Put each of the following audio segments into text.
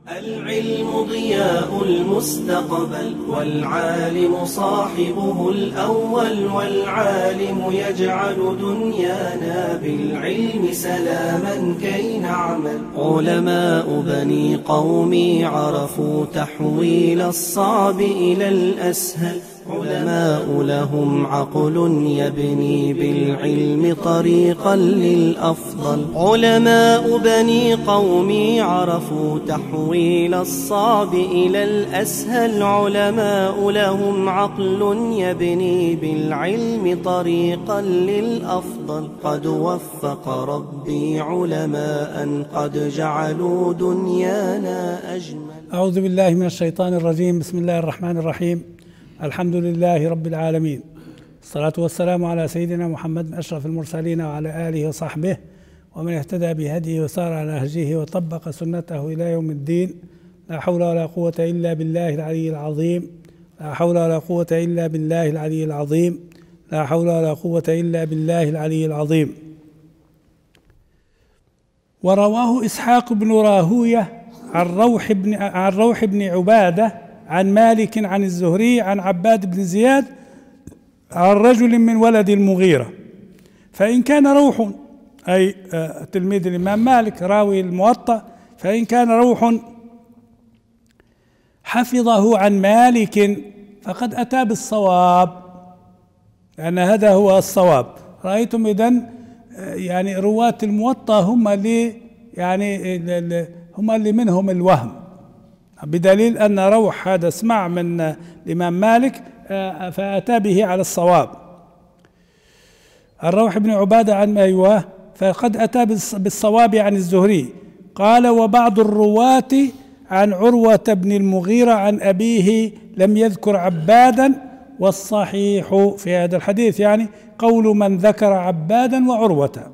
العلم ضياء المستقبل والعالم صاحبه الأول، والعالم يجعل دنيانا بالعلم سلاما كي نعمل. علماء بني قومي عرفوا تحويل الصعب إلى الأسهل، علماء لهم عقل يبني بالعلم طريقا للأفضل. علماء بني قومي عرفوا تحويل الصعب إلى الأسهل، علماء لهم عقل يبني بالعلم طريقا للأفضل. قد وفق ربي علماء قد جعلوا دنيانا أجمل. أعوذ بالله من الشيطان الرجيم. بسم الله الرحمن الرحيم. الحمد لله رب العالمين، الصلاة والسلام على سيدنا محمد أشرف المرسلين وعلى آله وصحبه ومن اهتدى بهديه وسار على نهجه وطبق سنته إلى يوم الدين. لا حول ولا قوة إلا بالله العلي العظيم، لا حول ولا قوة إلا بالله العلي العظيم، لا حول ولا قوة إلا بالله العلي العظيم. ورواه إسحاق بن راهوية عن روح بن عبادة عن مالك عن الزهري عن عباد بن زياد عن رجل من ولد المغيرة. فإن كان روح أي تلميذ الإمام مالك راوي الموطأ، فإن كان روح حفظه عن مالك فقد أتى بالصواب، لأن هذا هو الصواب. رأيتم إذن يعني رواة الموطأ هم اللي منهم الوهم، بدليل أن روح هذا اسمع من الإمام مالك فأتى به على الصواب. الروح بن عبادة عن أيوه فقد أتى بالصواب عن الزهري. قال: وبعض الرواة عن عروة بن المغيرة عن أبيه لم يذكر عبادا، والصحيح في هذا الحديث يعني قول من ذكر عبادا وعروة.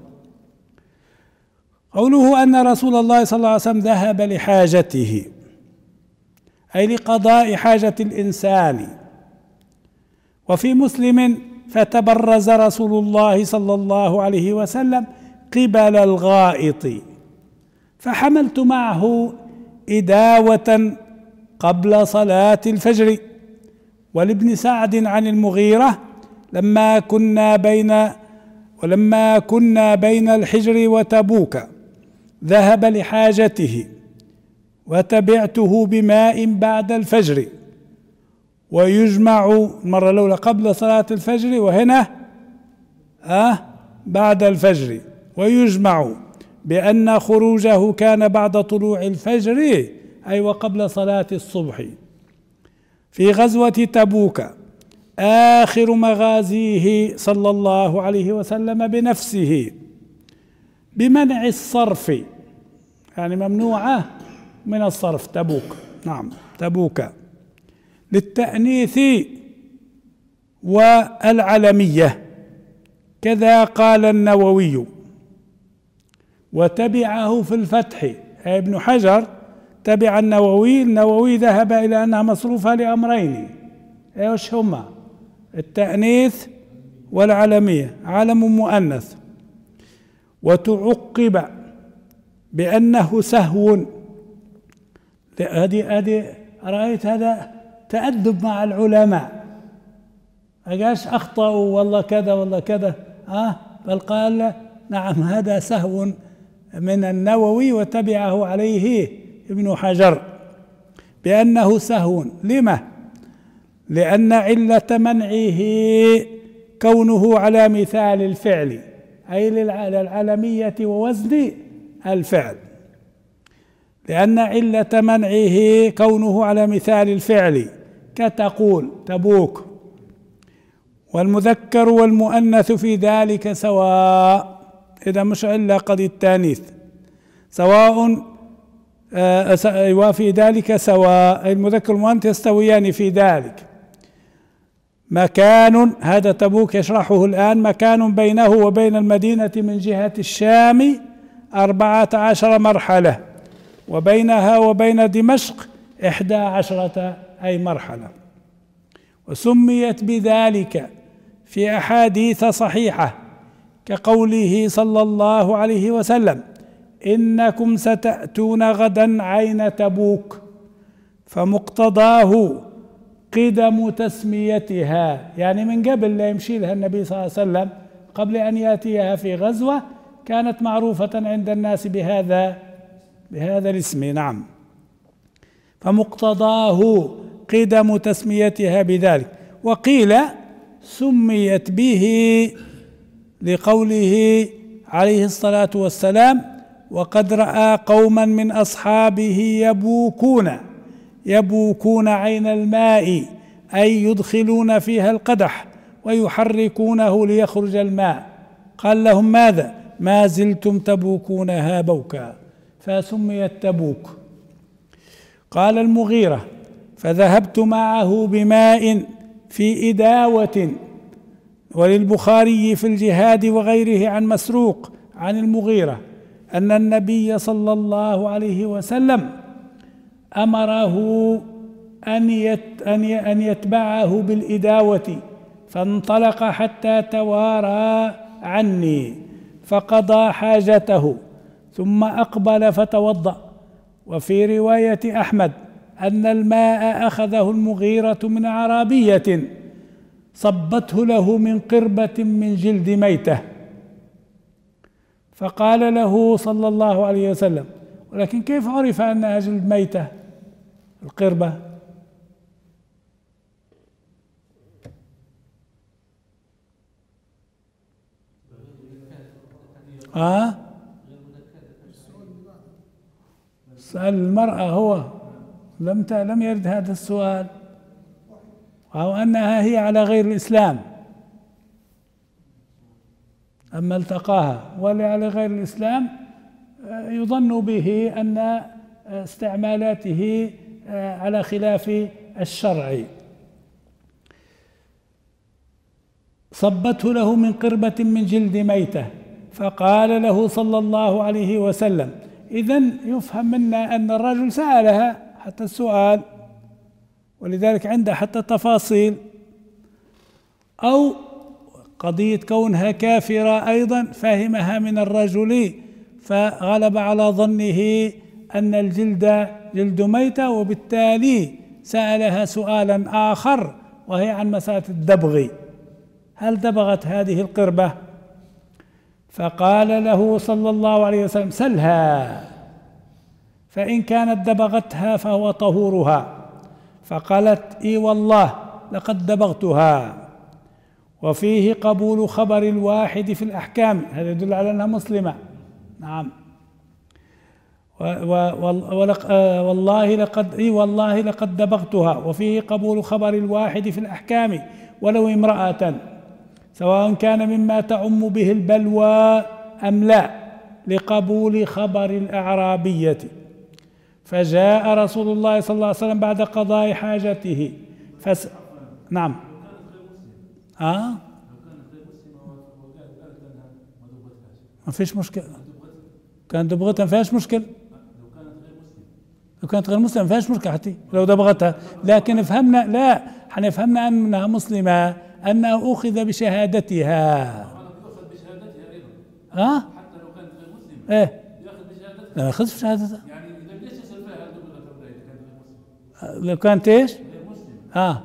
قوله أن رسول الله صلى الله عليه وسلم ذهب لحاجته، أي لقضاء حاجة الإنسان. وفي مسلم: فتبرز رسول الله صلى الله عليه وسلم قبل الغائط فحملت معه إداوة قبل صلاة الفجر. ولابن سعد عن المغيرة: لما كنا بين الحجر وتبوك ذهب لحاجته وتبعته بماء بعد الفجر. ويجمع المرة الأولى قبل صلاة الفجر، وهنا بعد الفجر. ويجمع بأن خروجه كان بعد طلوع الفجر، أي وقبل صلاة الصبح، في غزوة تبوك، آخر مغازيه صلى الله عليه وسلم بنفسه، بمنع الصرف، يعني ممنوعة من الصرف. تبوك، نعم تبوك، للتأنيث والعلمية. كذا قال النووي. وتبعه في الفتح ابن حجر، تبع النووي ذهب إلى أنها مصروفة لأمرين، ايش هما؟ التأنيث والعلمية، علم مؤنث. وتعقب بأنه سهو. هذه رأيت هذا تأدب مع العلماء، أجاش أخطأوا والله كذا والله كذا، بل قال نعم هذا سهو من النووي وتبعه عليه ابن حجر بأنه سهو. لما؟ لأن علة منعه كونه على مثال الفعل، أي للعلمية ووزن الفعل. لأن علة منعه كونه على مثال الفعل، كتقول تبوك. والمذكر والمؤنث في ذلك سواء، إذا مش إلا قد التانيث سواء، وفي ذلك سواء، المذكر والمؤنث يستويان في ذلك. مكان، هذا تبوك يشرحه الآن، مكان بينه وبين المدينة من جهة الشام 14 مرحلة، وبينها وبين دمشق 11 أي مرحلة. وسميت بذلك في أحاديث صحيحة كقوله صلى الله عليه وسلم: إنكم ستأتون غدا عين تبوك، فمقتضاه قدم تسميتها، يعني من قبل لا يمشي لها النبي صلى الله عليه وسلم، قبل أن يأتيها في غزوة كانت معروفة عند الناس بهذا الاسم. نعم، فمقتضاه قدم تسميتها بذلك. وقيل سميت به لقوله عليه الصلاة والسلام: وقد رأى قوما من أصحابه يبوكون عين الماء، أي يدخلون فيها القدح ويحركونه ليخرج الماء. قال لهم: ماذا؟ ما زلتم تبوكونها بوكا، فسميت تبوك. قال المغيرة: فذهبت معه بماء في إداوة. وللبخاري في الجهاد وغيره عن مسروق عن المغيرة أن النبي صلى الله عليه وسلم أمره أن يتبعه بالإداوة، فانطلق حتى توارى عني فقضى حاجته ثم أقبل فتوضأ. وفي رواية أحمد أن الماء أخذه المغيرة من أعرابية صبته له من قربة من جلد ميتة، فقال له صلى الله عليه وسلم: ولكن كيف عرف أنها جلد ميتة القربة؟ سأل المرأة، هو لم يرد هذا السؤال، أو أنها هي على غير الإسلام. أما التقاها ولا على غير الإسلام يظن به أن استعمالاته على خلاف الشرع. صبته له من قربة من جلد ميتة، فقال له صلى الله عليه وسلم. إذن يفهم منا أن الرجل سألها حتى السؤال، ولذلك عنده حتى تفاصيل، أو قضية كونها كافرة أيضا فهمها من الرجل، فغلب على ظنه أن الجلد جلد ميتة، وبالتالي سألها سؤالا آخر وهي عن مسألة الدبغ: هل دبغت هذه القربة؟ فقال له صلى الله عليه وسلم: سلها، فإن كانت دبغتها فهو طهورها. فقالت: إي والله لقد دبغتها. وفيه قبول خبر الواحد في الأحكام، هذا يدل على أنها مسلمة. نعم. والله لقد دبغتها. وفيه قبول خبر الواحد في الأحكام ولو امرأة، سواء كان مما تعم به البلوى أم لا، لقبول خبر الأعرابية. فجاء رسول الله صلى الله عليه وسلم بعد قضاء حاجته نعم. ما فيش مشكلة، كانت دبغتها ما فيهاش مشكلة، لو كانت غير مسلمة ما فيهاش مشكلة حتى لو دبغتها، لكن حنفهمنا أنها مسلمة، أنها أخذ بشهادتها. حتى لو كانت غير مسلمة يأخذ بشهادتها؟ لا، ما يأخذش بشهادتها. يعني إذا ليش يصير فيها دبغة ولا إذا كانت غير مسلمة؟ لو كانت إيش؟ غير مسلمة.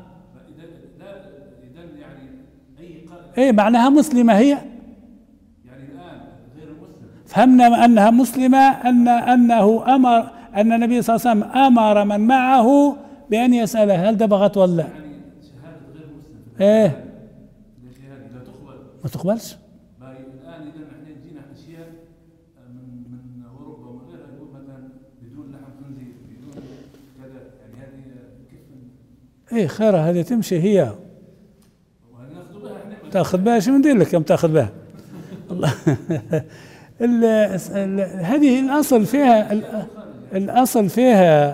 إيه معناها مسلمة هي؟ يعني الآن غير مسلمة. فهمنا أنها مسلمة، أنه أمر، أن النبي صلى الله عليه وسلم أمر من معه بأن يسألها هل دبغت ولا لا. يعني شهادة غير مسلم. إيه. شهادة لا تقبل. ما تقبلش. الآن إذا نحن جينا أشياء من أوروبا ومن غيرها، يقول مثلا بدون لحم خنزير، بدون كذا، يعني هذه كيف؟ إيه خيرها هذه تمشي هي. تاخذ بها شو ندير لك يوم تاخذ بها؟ الله. هذه الأصل فيها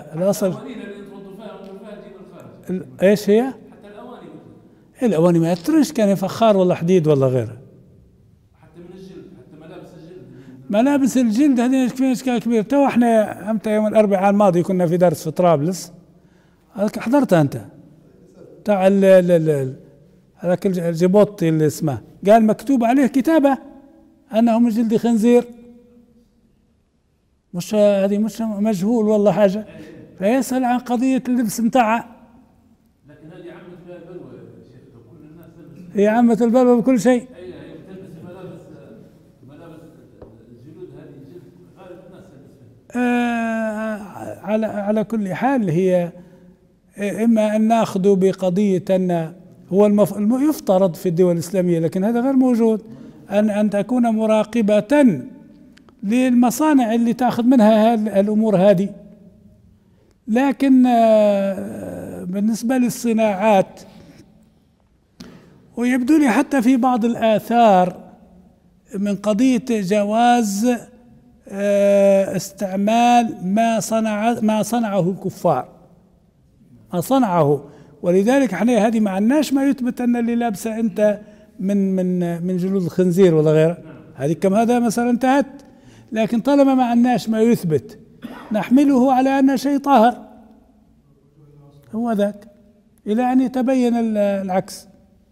ايش هي؟ حتى الأواني ما يترش، كان فخار ولا حديد ولا غيره. حتى من الجلد، حتى ملابس الجلد هذه فيها إشكال كبير. تو احنا امتى يوم الأربعاء الماضي كنا في درس في طرابلس، حضرتها انت تاع هذاك الجيبوطي اللي اسمه، قال مكتوب عليه كتابة أنه من جلد خنزير. مش هذه مش مجهول والله حاجة، فيسأل عن قضية اللبس متاعها. لكن هذه عامة فيها بلوى يا شيخ، كل الناس تلبس. هي عامة البلوى بكل شيء. هي بتلبس ملابس الجلود، هذه جلد غالب الناس تلبس فيها. على كل حال هي إما أن نأخذ بقضية أن هو يفترض في الدول الإسلامية، لكن هذا غير موجود، أن تكون مراقبة للمصانع اللي تأخذ منها الأمور هذه. لكن بالنسبة للصناعات، ويبدو لي حتى في بعض الآثار من قضية جواز استعمال ما صنعه الكفار، ما صنعه. ولذلك احنا هذه ما عندناش ما يثبت ان اللي لابسه انت من جلود الخنزير ولا غيره، هذه كم هذا مثلا انتهت. لكن طالما ما عندناش ما يثبت نحمله على أن شيء طاهر، هو ذاك، إلى أن يتبين العكس،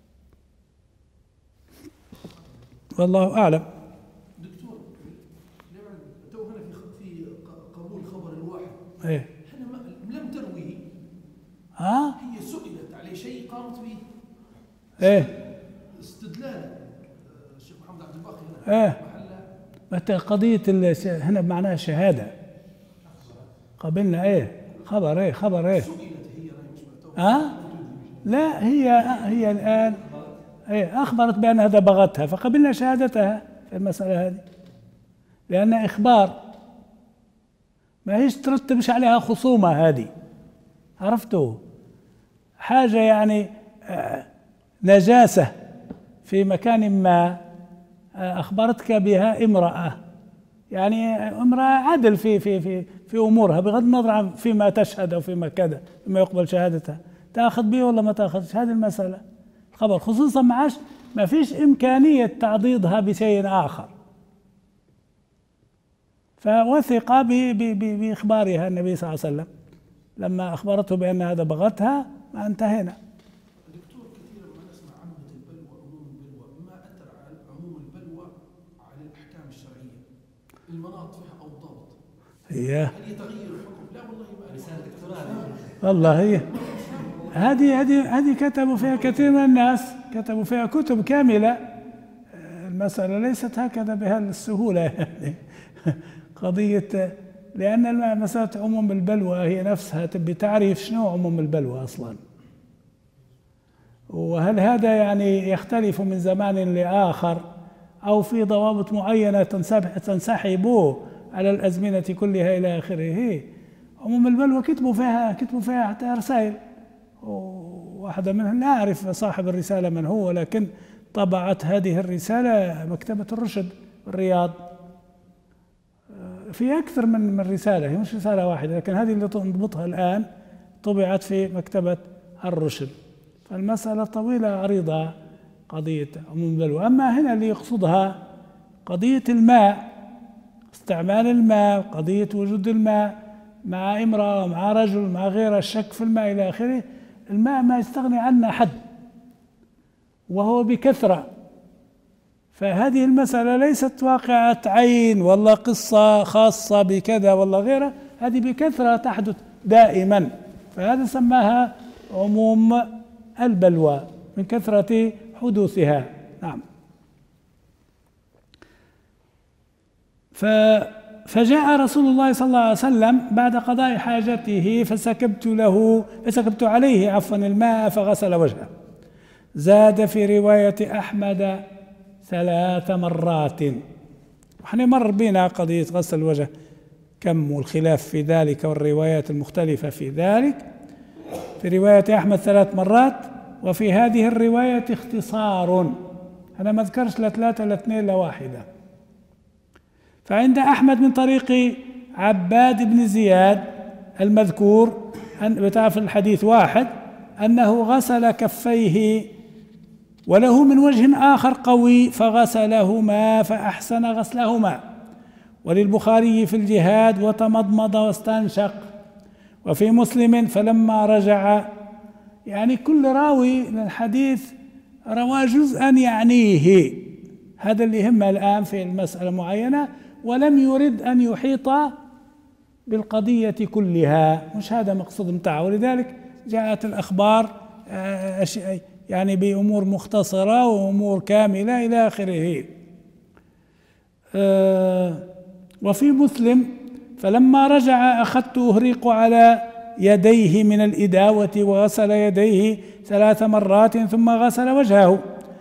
والله أعلم. دكتور، تو هنا في قبول خبر الواحد، إيه احنا لم ترويه، هي سئلت عليه شيء قامت به إيه استدلالا الشيخ محمد عبد الباقي هنا إيه متى قضية هنا بمعناها شهادة قبلنا خبر ايه سئلت هي مش لا هي الآن أخبرت بأنها دبغتها فقبلنا شهادتها في المسألة هذه، لأن إخبار ما هيش ترتبش عليها خصومة. هذه عرفتوا حاجة يعني نجاسة في مكان ما أخبرتك بها امرأة، يعني امرأة عدل في أمورها بغض النظر عن فيما تشهد أو فيما كذا، فيما يقبل شهادتها، تأخذ به ولا ما تأخذش، هذه المسألة الخبر، خصوصا ما فيش إمكانية تعضيدها بشيء آخر، فوثق بإخبارها النبي صلى الله عليه وسلم لما أخبرته بأن هذا بغتها، ما انتهينا. دكتور، كثيرا ما نسمع عامة البلوى، عموم البلوى، ما أثر على عموم البلوى على الأحكام الشرعية، المناط فيها أو الضبط، هل يتغير الحكم؟ لا والله ما والله هذه كتبوا فيها كثير من الناس، كتبوا فيها كتب كاملة. المسألة ليست هكذا بهذه السهولة يعني قضية، لأن مسألة عموم البلوى هي نفسها تبي تعرف شنو عموم البلوى أصلا، وهل هذا يعني يختلف من زمان لآخر أو في ضوابط معينة تنسحب على الأزمنة كلها إلى آخره. عموم البلوى كتبوا فيها حتى رسائل، واحدة منهم لا أعرف صاحب الرسالة من هو، لكن طبعت هذه الرسالة مكتبة الرشد بالرياض، في أكثر من رسالة، هي مش رسالة واحدة، لكن هذه اللي نضبطها الآن طبعت في مكتبة الرشد. فالمسألة طويلة عريضة قضية عموم البلوى. أما هنا اللي يقصدها قضية الماء، استعمال الماء، قضية وجود الماء مع امرأة مع رجل مع غيره، الشك في الماء إلى آخره، الماء ما يستغني عنه حد وهو بكثرة، فهذه المسألة ليست واقعة عين ولا قصة خاصة بكذا ولا غيره، هذه بكثرة تحدث دائما، فهذا سماها عموم البلوى من كثرة حدوثها. نعم. فجاء رسول الله صلى الله عليه وسلم بعد قضاء حاجته فسكبت عليه الماء فغسل وجهه. زاد في رواية أحمد 3 مرات. وحنا مر بنا قضية غسل الوجه كم والخلاف في ذلك والروايات المختلفة في ذلك. في رواية أحمد 3 مرات، وفي هذه الرواية اختصار، أنا ما أذكرش لا 3 لا 2 لا 1. فعند أحمد من طريق عباد بن زياد المذكور بتعرف الحديث 1 أنه غسل كفيه، وله من وجه آخر قوي فغسلهما فأحسن غسلهما. وللبخاري في الجهاد وتمضمض واستنشق. وفي مسلم فلما رجع، يعني كل راوي للحديث روى جزءا يعنيه، هذا اللي يهمه الآن في المسألة معينة، ولم يرد أن يحيط بالقضية كلها، مش هذا مقصود متاعه. ولذلك جاءت الأخبار يعني بأمور مختصرة وأمور كاملة إلى آخره. وفي مسلم: فلما رجع أخذت أهريق على يديه من الإداوة وغسل يديه 3 مرات ثم غسل وجهه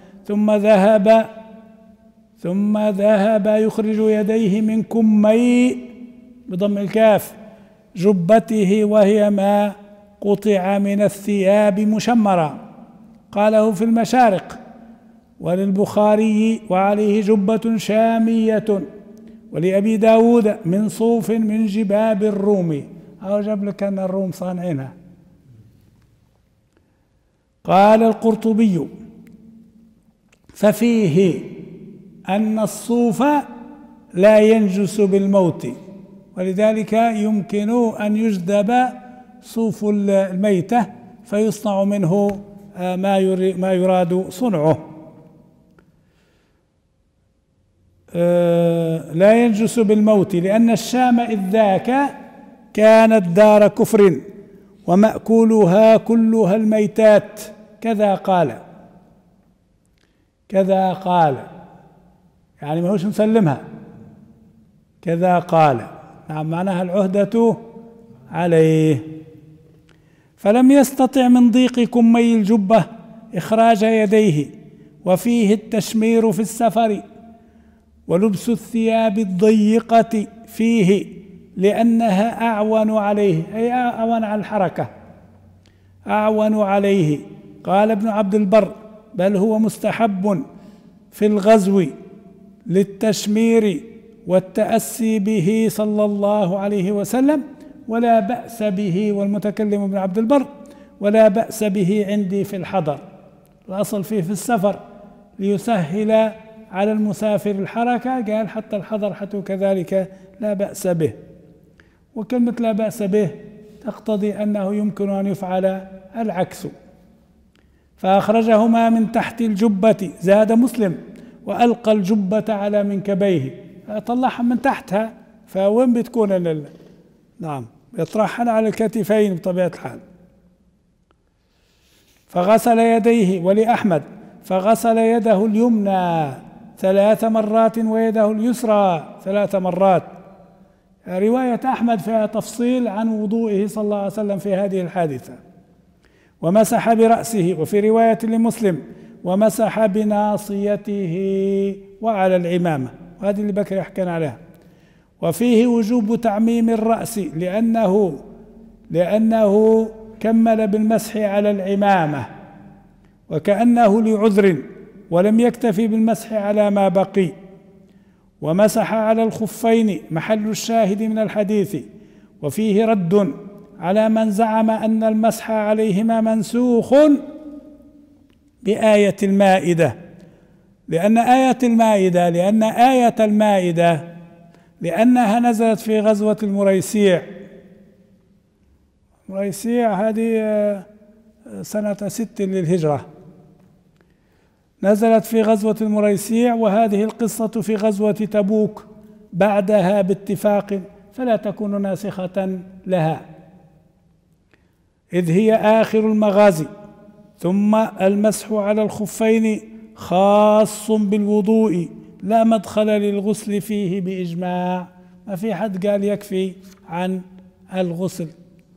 ثم ذهب يخرج يديه من كمي بضم الكاف جبته وهي ما قطع من الثياب مشمرا. قاله في المشارق وللبخاري: وعليه جبة شامية، ولأبي داود: من صوف من جباب الروم. أو جاب لك أن الروم صانعينها. قال القرطبي: ففيه أن الصوف لا ينجس بالموت، ولذلك يمكن أن يجذب صوف الميتة فيصنع منه ما يراد صنعه. لا ينجس بالموت، لأن الشام إذ ذاك كانت دار كفر ومأكولها كلها الميتات، كذا قال يعني ما هوش مسلمها، كذا قال. نعم، معناها العهدة عليه. فلم يستطع من ضيق كمي الجبة إخراج يديه، وفيه التشمير في السفر، ولبس الثياب الضيقة فيه لأنها أعون عليه، أي أعون على الحركة، أعون عليه. قال ابن عبد البر: بل هو مستحب في الغزو للتشمير والتأسي به صلى الله عليه وسلم، ولا بأس به. والمتكلم ابن عبد البر: ولا بأس به عندي في الحضر. الأصل فيه في السفر ليسهل على المسافر الحركة، قال حتى الحضر حتى كذلك لا بأس به. وكلمة لا بأس به تقتضي أنه يمكن أن يفعل العكس. فأخرجهما من تحت الجبة، زاد مسلم: وألقى الجبة على منكبيه، طلعها من تحتها، فوين بتكون نعم، يطرحها على الكتفين بطبيعة الحال. فغسل يديه. ولأحمد: فغسل يده اليمنى 3 مرات ويده اليسرى 3 مرات. رواية أحمد فيها تفصيل عن وضوئه صلى الله عليه وسلم في هذه الحادثة. ومسح برأسه. وفي رواية لمسلم: ومسح بناصيته وعلى العمامة، وهذه اللي بكر يحكي عليها. وفيه وجوب تعميم الرأس لأنه كمل بالمسح على العمامة، وكأنه لعذر، ولم يكتفي بالمسح على ما بقي. ومسح على الخفين محل الشاهد من الحديث. وفيه رد على من زعم أن المسح عليهما منسوخ بآية المائدة، لأن آية المائدة لأنها نزلت في غزوة المريسيع هذه سنة 6 للهجرة، نزلت في غزوة المريسيع، وهذه القصة في غزوة تبوك بعدها باتفاق، فلا تكون ناسخة لها، إذ هي آخر المغازي. ثم المسح على الخفين خاص بالوضوء، لا مدخل للغسل فيه بإجماع، ما في حد قال يكفي عن الغسل.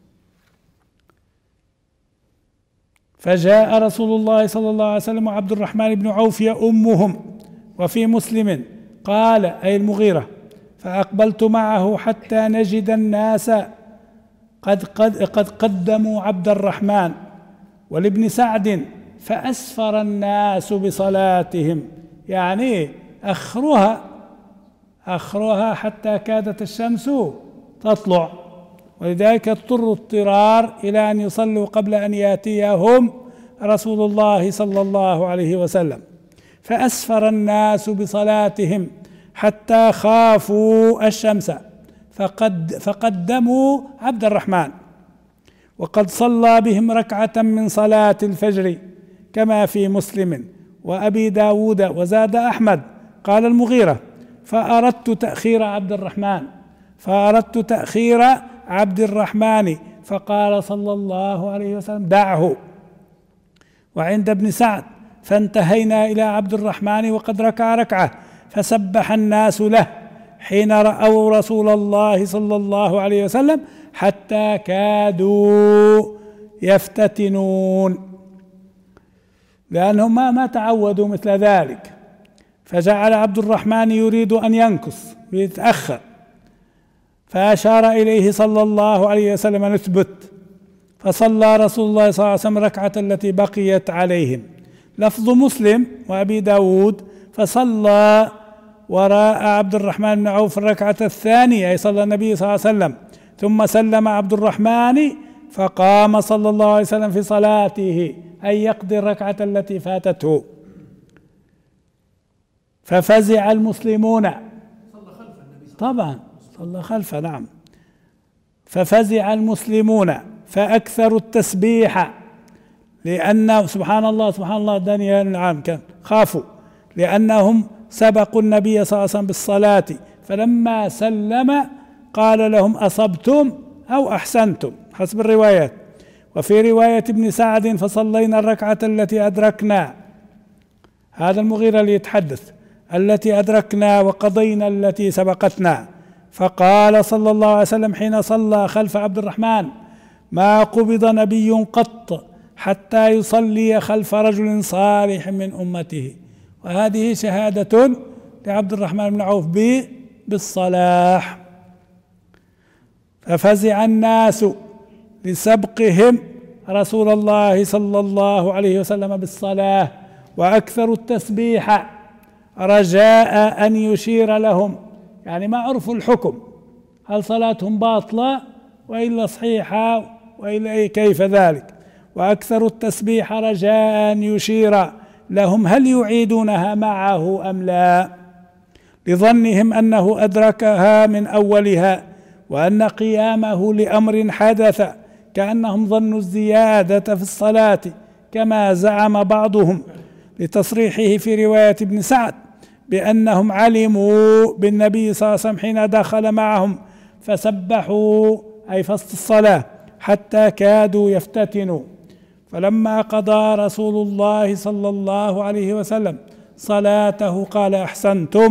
فجاء رسول الله صلى الله عليه وسلم وعبد الرحمن بن عوف يؤمهم. وفي مسلم قال أي المغيرة: فأقبلت معه حتى نجد الناس قد قدموا عبد الرحمن. ولابن سعد: فأسفر الناس بصلاتهم، يعني أخرها حتى كادت الشمس تطلع، ولذلك اضطروا اضطرار إلى أن يصلوا قبل أن يأتيهم رسول الله صلى الله عليه وسلم. فأسفر الناس بصلاتهم حتى خافوا الشمس فقدموا عبد الرحمن، وقد صلى بهم ركعة من صلاة الفجر كما في مسلم وأبي داود. وزاد أحمد قال المغيرة: فأردت تأخير عبد الرحمن فأردت تأخير عبد الرحمن فقال صلى الله عليه وسلم دعه. وعند ابن سعد فانتهينا إلى عبد الرحمن وقد ركع ركعة فسبح الناس له حين رأوا رسول الله صلى الله عليه وسلم حتى كادوا يفتتنون، لأنهم ما تعودوا مثل ذلك. فجعل عبد الرحمن يريد أن ينكص ويتأخر، فأشار إليه صلى الله عليه وسلم أن يثبت، فصلى رسول الله صلى الله عليه وسلم ركعة التي بقيت عليهم. لفظ مسلم وأبي داود فصلى وراء عبد الرحمن بن عوف الركعة الثانية، أي صلى النبي صلى الله عليه وسلم، ثم سلم عبد الرحمن فقام صلى الله عليه وسلم في صلاته، أي يقضي الركعة التي فاتته. ففزع المسلمون، طبعا صلى خلفه، نعم. ففزع المسلمون فأكثروا التسبيح، لأن سبحان الله سبحان الله دنيا العام كان خافوا، لأنهم سبقوا النبي صلى الله عليه وسلم بالصلاة، فلما سلم قال لهم أصبتم أو أحسنتم حسب الروايات. وفي رواية ابن سعد فصلينا الركعة التي أدركنا، هذا المغيرة اللي يتحدث، التي أدركنا وقضينا التي سبقتنا. فقال صلى الله عليه وسلم حين صلى خلف عبد الرحمن ما قبض نبي قط حتى يصلي خلف رجل صالح من أمته. وهذه شهادة لعبد الرحمن بن عوف بالصلاح. ففزع الناس لسبقهم رسول الله صلى الله عليه وسلم بالصلاة، وأكثر التسبيح رجاء أن يشير لهم، يعني ما عرفوا الحكم، هل صلاتهم باطلة وإلا صحيحة وإلا كيف ذلك. وأكثر التسبيح رجاء أن يشير لهم هل يعيدونها معه أم لا، لظنهم أنه أدركها من أولها، وأن قيامه لأمر حدث، كأنهم ظنوا الزيادة في الصلاة كما زعم بعضهم، لتصريحه في رواية ابن سعد بأنهم علموا بالنبي صلى الله عليه وسلم حين دخل معهم فسبحوا، أي فسط الصلاة، حتى كادوا يفتتنوا. فلما قضى رسول الله صلى الله عليه وسلم صلاته قال أحسنتم،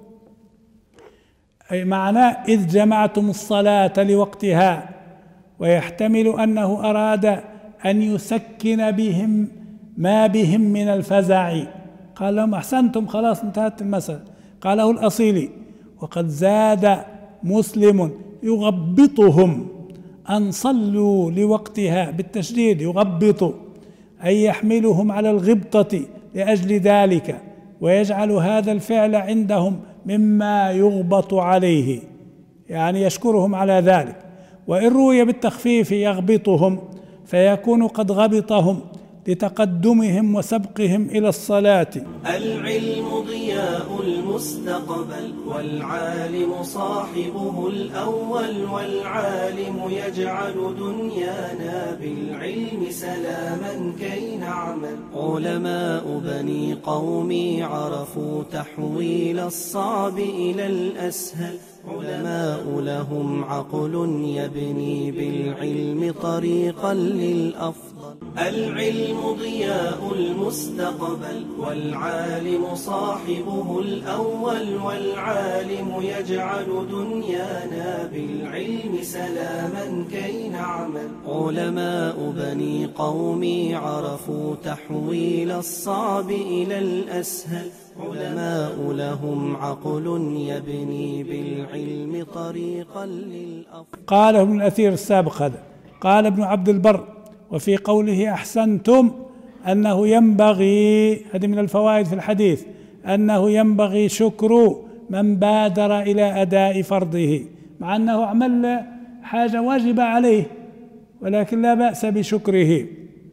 أي معناه إذ جمعتم الصلاة لوقتها. ويحتمل أنه أراد أن يسكن بهم ما بهم من الفزع، قال لهم أحسنتم خلاص انتهت المسألة. قاله الأصيلي. وقد زاد مسلم يغبطهم أن صلوا لوقتها بالتشديد، يغبط أي يحملهم على الغبطة لأجل ذلك، ويجعل هذا الفعل عندهم مما يغبط عليه، يعني يشكرهم على ذلك. وإن روي بالتخفيف يغبطهم فيكون قد غبطهم لتقدمهم وسبقهم إلى الصلاة. العلم ضياء المستقبل، والعالم صاحبه الأول، والعالم يجعل دنيانا بالعلم سلاما كي نعمل. علماء بني قومي عرفوا تحويل الصعب إلى الأسهل، علماء لهم عقل يبني بالعلم طريقا للأفضل. العلم ضياء المستقبل، والعالم صاحبه الأول، والعالم يجعل دنيانا بالعلم سلاما كي نعمل. علماء بني قومي عرفوا تحويل الصعب إلى الأسهل، علماء لهم عقل يبني بالعلم طريقا للأفضل. قاله ابن الأثير السابق هذا. قال ابن عبد البر وفي قوله أحسنتم أنه ينبغي، هذه من الفوائد في الحديث، أنه ينبغي شكر من بادر إلى أداء فرضه، مع أنه عمل حاجة واجبة عليه ولكن لا بأس بشكره،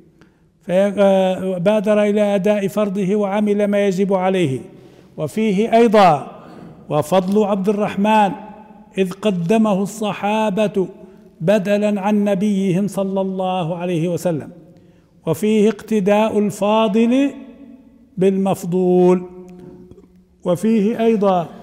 فبادر إلى أداء فرضه وعمل ما يجب عليه. وفيه أيضا وفضل عبد الرحمن إذ قدمه الصحابة بدلا عن نبيهم صلى الله عليه وسلم. وفيه اقتداء الفاضل بالمفضول. وفيه أيضا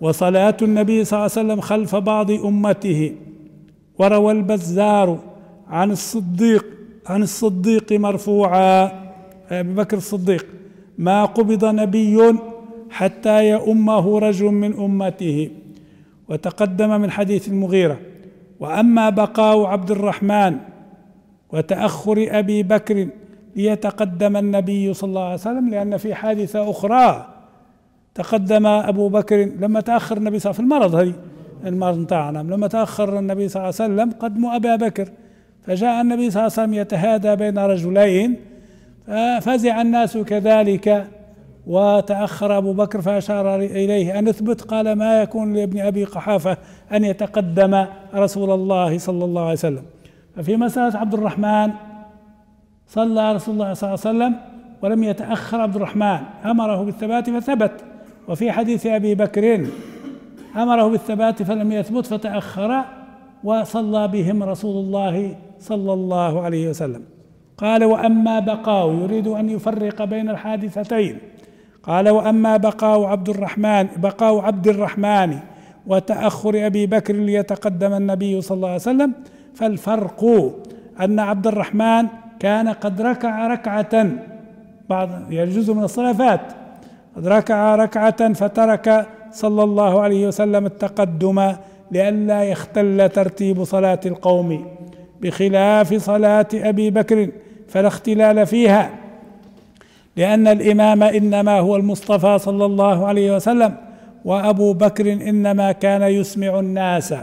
وصلاة النبي صلى الله عليه وسلم خلف بعض أمته. وروى البزار عن الصديق مرفوعا، أبي بكر الصديق: ما قبض نبي حتى يؤمه رجل من أمته. وتقدم من حديث المغيرة: وأما بقاء عبد الرحمن وتأخر أبي بكر ليتقدم النبي صلى الله عليه وسلم، لأن في حادثة أخرى تقدم أبو بكر لما تأخر النبي صلى الله عليه وسلم، المرض المرض بتاعنا، لما تأخر النبي صلى الله عليه وسلم قدموا أبا بكر، فجاء النبي صلى الله عليه وسلم يتهادى بين رجلين، ففزع الناس كذلك وتأخر أبو بكر، فأشار إليه أن يثبت، قال: ما يكون لابن أبي قحافة أن يتقدم رسول الله صلى الله عليه وسلم. ففي مسألة عبد الرحمن صلى رسول الله صلى الله عليه وسلم ولم يتأخر عبد الرحمن، أمره بالثبات فثبت. وفي حديث أبي بكر أمره بالثبات فلم يثبت فتأخر، وصلى بهم رسول الله صلى الله عليه وسلم. قال: وأما بقاء، يريد أن يفرق بين الحادثتين. قال: وأما بقاء عبد الرحمن وتأخر أبي بكر ليتقدم النبي صلى الله عليه وسلم، فالفرق أن عبد الرحمن كان قد ركع ركعة، بعض جزء من الصلاة فات، قد ركع ركعة فترك صلى الله عليه وسلم التقدم لئلا يختل ترتيب صلاة القوم، بخلاف صلاة أبي بكر فلا اختلال فيها، لأن الإمام إنما هو المصطفى صلى الله عليه وسلم، وأبو بكر إنما كان يسمع الناس.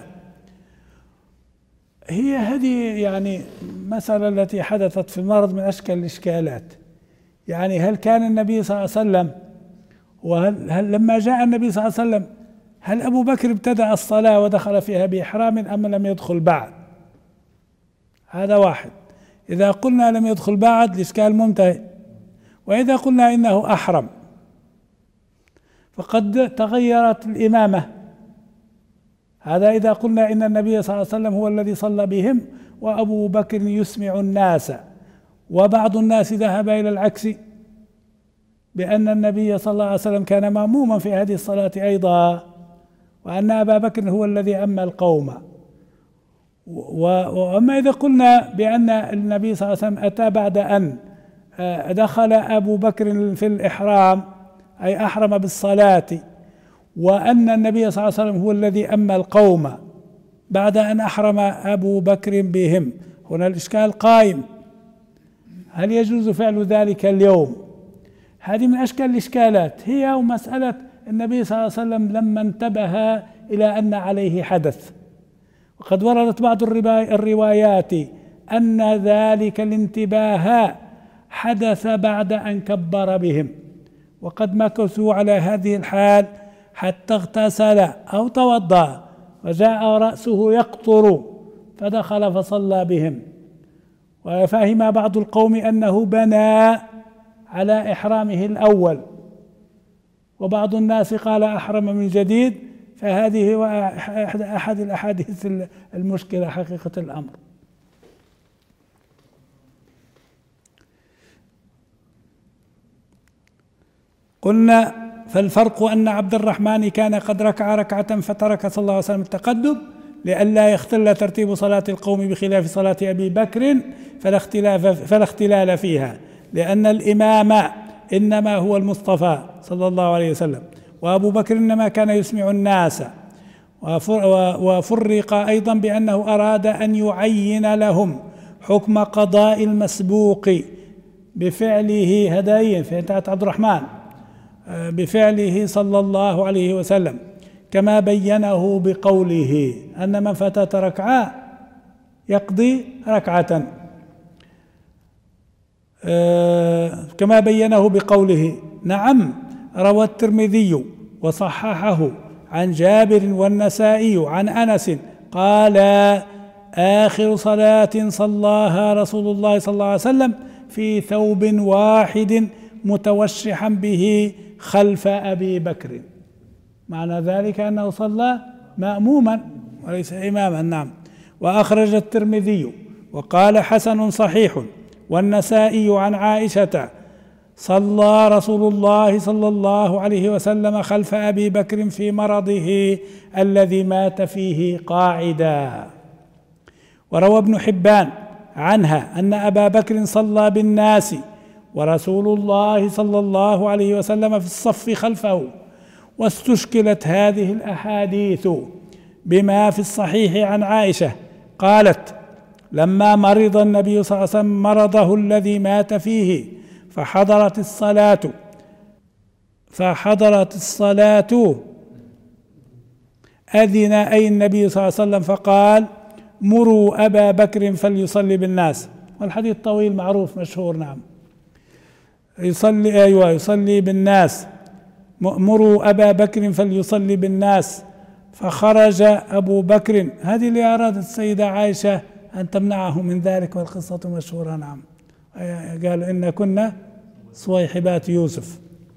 هي هذه يعني مسألة التي حدثت في المرض من أشكال الإشكالات. يعني هل كان النبي صلى الله عليه وسلم، وهل لما جاء النبي صلى الله عليه وسلم هل أبو بكر ابتدأ الصلاة ودخل فيها بإحرام أم لم يدخل بعد؟ هذا واحد. إذا قلنا لم يدخل بعد الإشكال منتهي، وإذا قلنا إنه أحرم فقد تغيرت الإمامة. هذا إذا قلنا إن النبي صلى الله عليه وسلم هو الذي صلى بهم وأبو بكر يسمع الناس، وبعض الناس ذهب إلى العكس، بأن النبي صلى الله عليه وسلم كان مأموما في هذه الصلاة أيضا، وأن أبا بكر هو الذي أمى القوم. وأما إذا قلنا بأن النبي صلى الله عليه وسلم أتى بعد أن دخل أبو بكر في الإحرام، أي أحرم بالصلاة، وأن النبي صلى الله عليه وسلم هو الذي أمى القوم بعد أن أحرم أبو بكر بهم، هنا الإشكال قائم: هل يجوز فعل ذلك اليوم؟ هذه من أشكال الإشكالات، هي ومسألة النبي صلى الله عليه وسلم لما انتبه إلى أن عليه حدث. وقد وردت بعض الروايات أن ذلك الانتباه حدث بعد أن كبر بهم، وقد مكثوا على هذه الحال حتى اغتسل أو توضأ وجاء رأسه يقطر فدخل فصلى بهم. وفهم بعض القوم أنه بنى على إحرامه الأول، وبعض الناس قال أحرم من جديد. فهذه هو أحد الأحاديث المشكلة حقيقة الأمر. قلنا: فالفرق أن عبد الرحمن كان قد ركع ركعة فترك صلى الله عليه وسلم التقدم لئلا يختل ترتيب صلاة القوم، بخلاف صلاة أبي بكر فلا اختلال فيها، لأن الإمام إنما هو المصطفى صلى الله عليه وسلم، وأبو بكر إنما كان يسمع الناس. وفرق أيضا بأنه أراد أن يعين لهم حكم قضاء المسبوق بفعله، هدايا في انتهت عبد الرحمن بفعله صلى الله عليه وسلم، كما بينه بقوله أن من فاتت ركعة يقضي ركعة، كما بينه بقوله. نعم، روى الترمذي وصححه عن جابر والنسائي عن أنس قال: آخر صلاة صلاها رسول الله صلى الله عليه وسلم في ثوب واحد متوشحا به خلف أبي بكر. معنى ذلك أنه صلى مأموما وليس إماما. نعم. وأخرج الترمذي وقال: حسن صحيح، والنسائي عن عائشة صلى رسول الله صلى الله عليه وسلم خلف أبي بكر في مرضه الذي مات فيه قاعدا. وروى ابن حبان عنها أن أبا بكر صلى بالناس ورسول الله صلى الله عليه وسلم في الصف خلفه. واستشكلت هذه الأحاديث بما في الصحيح عن عائشة قالت: لما مرض النبي صلى الله عليه وسلم مرضه الذي مات فيه فحضرت الصلاة أذن أي النبي صلى الله عليه وسلم فقال: مروا أبا بكر فليصلي بالناس. والحديث طويل معروف مشهور. نعم، يصلي بالناس. مروا أبا بكر فليصلي بالناس. فخرج أبو بكر. هذه اللي أرادت السيدة عائشة أن تمنعه من ذلك، والقصة مشهورة. نعم، قالوا إن كنا صويحبات يوسف.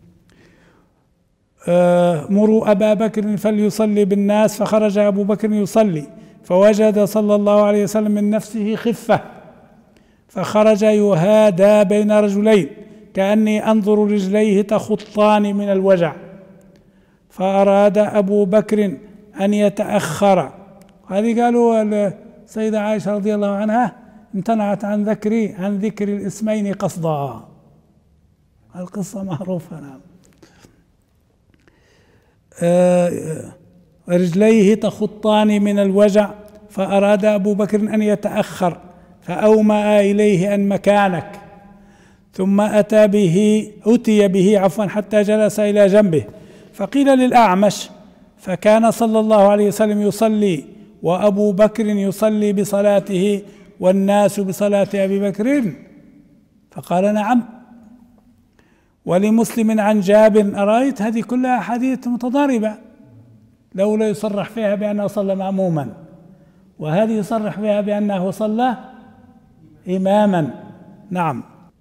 مروا أبا بكر فليصلي بالناس. فخرج أبو بكر يصلي فوجد صلى الله عليه وسلم من نفسه خفة، فخرج يهادى بين رجلين كأني أنظر رجليه تخطان من الوجع. فأراد أبو بكر أن يتأخر. هذه قالوا السيدة عائشة رضي الله عنها امتنعت عن ذكر الاسمين قصدا. القصة معروفة. نعم. رجليه تخطان من الوجع، فأراد أبو بكر أن يتأخر فأومأ إليه أن مكانك، ثم أتي به حتى جلس إلى جنبه. فقيل للأعمش: فكان صلى الله عليه وسلم يصلي وأبو بكر يصلي بصلاته والناس بصلاة أبي بكر؟ فقال: نعم. ولمسلم عن جابر: أرأيت؟ هذه كلها أحاديث متضاربة، لولا يصرح فيها بأنه صلى مأموما، وهذه يصرح فيها بأنه صلى إماما. نعم.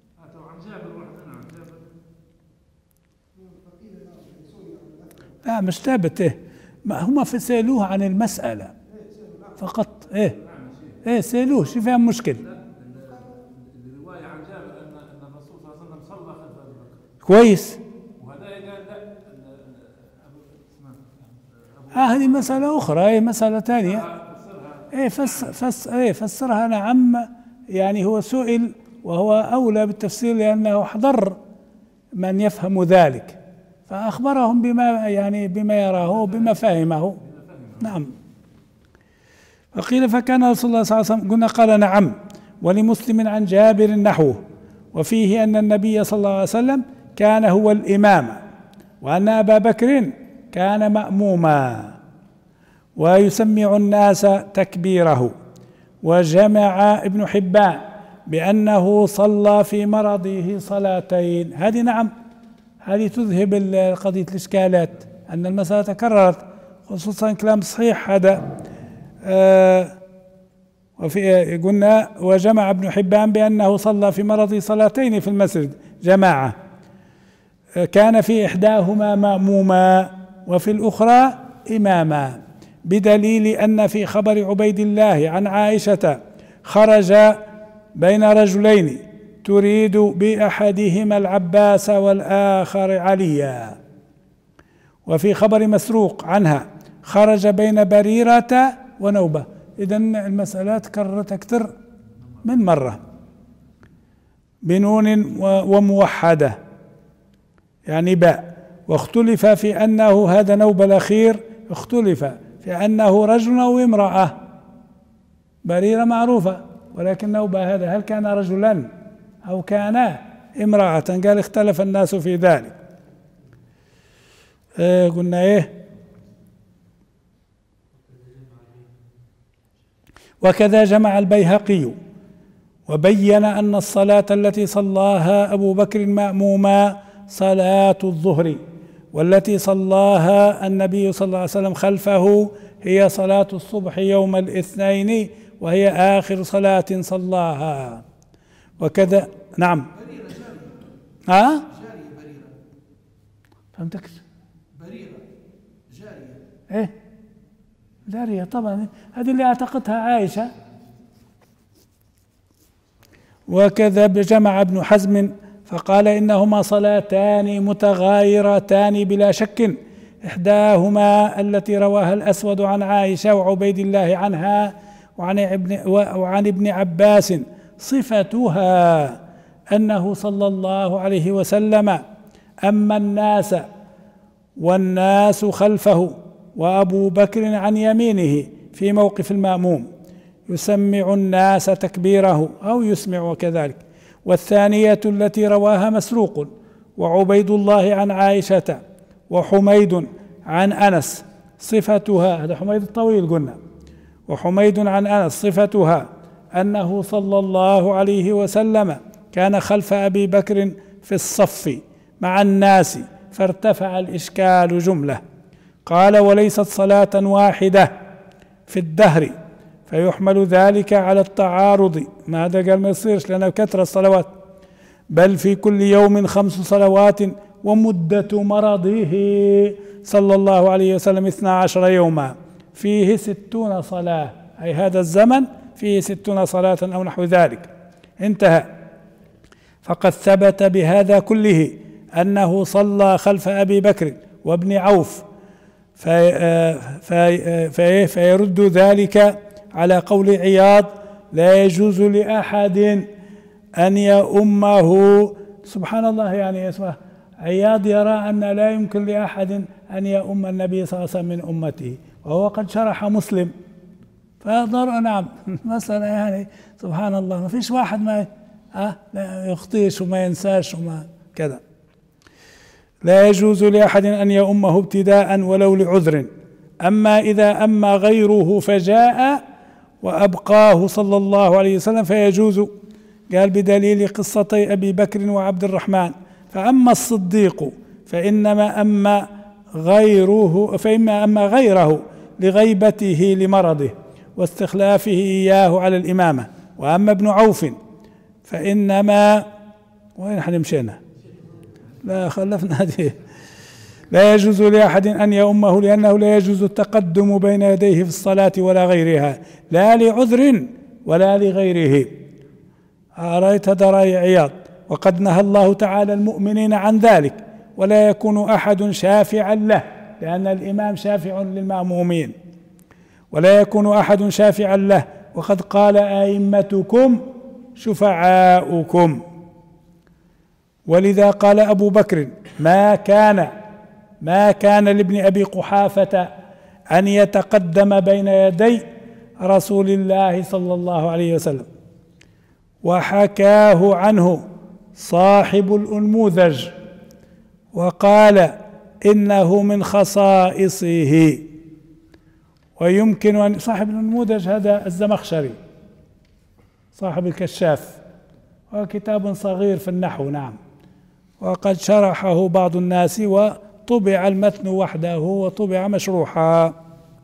لا مش ثابت. هم سألوه عن المسألة فقط. سألوه شو فيها مشكلة. الرواية عن جابر أن الرسول صلى الله عليه وسلم صلى خلف أبي بكر. كويس. وهذا قال لا هذه مسألة أخرى. هي مسألة ثانية. فسرها. نعم، يعني هو سئل وهو أولى بالتفسير لأنه أحضر من يفهم ذلك، فأخبرهم بما يراه بما فهمه. نعم. فقيل: فكان رسول الله صلى الله عليه وسلم، قلنا قال: نعم. ولمسلم عن جابر نحوه، وفيه أن النبي صلى الله عليه وسلم كان هو الإمام، وأن أبا بكر كان مأموما ويسمع الناس تكبيره. وجمع ابن حبان بأنه صلى في مرضه صلاتين. هذه نعم، هذه تذهب قضية الإشكالات، أن المسألة تكررت، خصوصا كلام صحيح هذا. وفي قلنا: وجمع ابن حبان بأنه صلى في مرضه صلاتين في المسجد جماعة، كان في إحداهما مأموما وفي الأخرى إماما، بدليل أن في خبر عبيد الله عن عائشة: خرج بين رجلين تريد بأحدهما العباس والآخر عليا. وفي خبر مسروق عنها: خرج بين بريرة ونوبة. إذن المسألة تكررت أكثر من مرة بنون وموحدة، يعني باء. واختلف في أنه هذا نوبة الأخير، اختلف في أنه رجل أو امرأة. بريرة معروفة، ولكن نوبة هذا هل كان رجلا أو كان امرأة؟ قال: اختلف الناس في ذلك. قلنا وكذا جمع البيهقي وبين أن الصلاة التي صلاها أبو بكر مأموما صلاة الظهر، والتي صلاها النبي صلى الله عليه وسلم خلفه هي صلاة الصبح يوم الاثنين، وهي آخر صلاة صلاها. وكذا نعم. جارية بريرة. فهمتك؟ بريرة جارية. جارية طبعا، هذه اللي اعتقدها عائشة. وكذا جمع ابن حزم فقال إنهما صلاتان متغايرتان بلا شك، إحداهما التي رواها الأسود عن عائشة وعبيد الله عنها وعن ابن عباس صفتها أنه صلى الله عليه وسلم أما الناس والناس خلفه وأبو بكر عن يمينه في موقف المأموم يسمع الناس تكبيره أو يسمع كذلك. والثانية التي رواها مسروق وعبيد الله عن عائشة وحميد عن أنس صفتها، هذا حميد الطويل قلنا، وحميد عن أنس صفتها أنه صلى الله عليه وسلم كان خلف أبي بكر في الصف مع الناس فارتفع الإشكال جملة. قال وليست صلاة واحدة في الدهر فيحمل ذلك على التعارض، ما هذا قال ما يصيرش لأنه كثرة الصلوات، بل في كل يوم 5 صلوات ومدة مرضه صلى الله عليه وسلم 12 يوما فيه 60 صلاة، أي هذا الزمن فيه 60 صلاة أو نحو ذلك. انتهى. فقد ثبت بهذا كله أنه صلى خلف أبي بكر وابن عوف، فيرد ذلك على قول عياض لا يجوز لأحد أن يؤمه. سبحان الله، يعني اسمه عياض يرى أن لا يمكن لأحد أن يؤم النبي صلى الله عليه وسلم من أمته، وهو قد شرح مسلم. فضر نعم مثلا، يعني سبحان الله ما فيش واحد ما يخطيش وما ينساش وما كذا. لا يجوز لأحد أن يؤمه ابتداء ولو لعذر، أما إذا أما غيره فجاء وأبقاه صلى الله عليه وسلم فيجوز. قال بدليل قصتي أبي بكر وعبد الرحمن. فأما الصديق فإنما أما غيره لغيبته لمرضه واستخلافه إياه على الإمامة. وأما ابن عوف فإنما وين حنمشينا؟ لا خلفنا هذه. لا يجوز لأحد أن يؤمه لأنه لا يجوز التقدم بين يديه في الصلاة ولا غيرها، لا لعذر ولا لغيره. أرأيت هذا رأي عياض. وقد نهى الله تعالى المؤمنين عن ذلك، ولا يكون أحد شافعا له، لأن الإمام شافع للمأمومين، ولا يكون أحد شافعا له. وقد قال أئمتكم شفعاؤكم. ولذا قال أبو بكر ما كان لابن أبي قحافة أن يتقدم بين يدي رسول الله صلى الله عليه وسلم. وحكاه عنه صاحب الأنموذج وقال إنه من خصائصه. ويمكن أن صاحب الأنموذج هذا الزمخشري صاحب الكشاف، وكتاب صغير في النحو نعم، وقد شرحه بعض الناس وطبع المتن وحده وطبع مشروحا.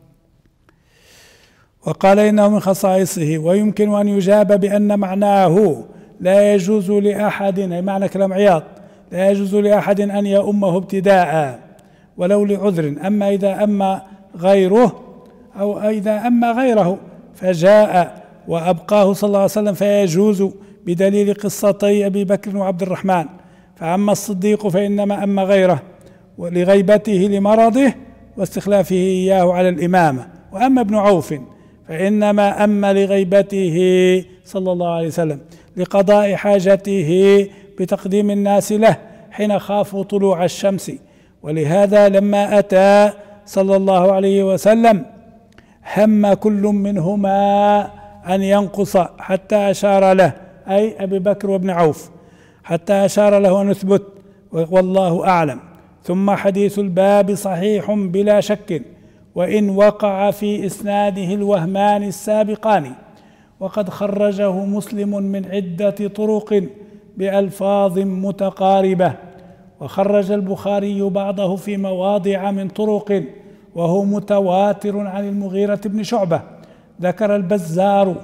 وقال إنه من خصائصه. ويمكن أن يجاب بأن معناه لا يجوز لأحد، أي معنى كلام عياض، لا يجوز لأحد أن يؤمه ابتداء ولو لعذر. أما إذا أما غيره أو إذا أما غيره فجاء وأبقاه صلى الله عليه وسلم فيجوز بدليل قصتي أبي بكر وعبد الرحمن. فأما الصديق فإنما أما غيره لغيبته لمرضه واستخلافه إياه على الإمامة. وأما ابن عوف فإنما أما لغيبته صلى الله عليه وسلم لقضاء حاجته بتقديم الناس له حين خافوا طلوع الشمس. ولهذا لما أتى صلى الله عليه وسلم هم كل منهما أن ينقص حتى أشار له، أي أبي بكر وابن عوف، حتى أشار له أن يثبت، والله أعلم. ثم حديث الباب صحيح بلا شك، وإن وقع في إسناده الوهمان السابقان، وقد خرجه مسلم من عدة طرق بألفاظ متقاربة، وخرج البخاري بعضه في مواضع من طرق وهو متواتر عن المغيرة بن شعبة. ذكر البزار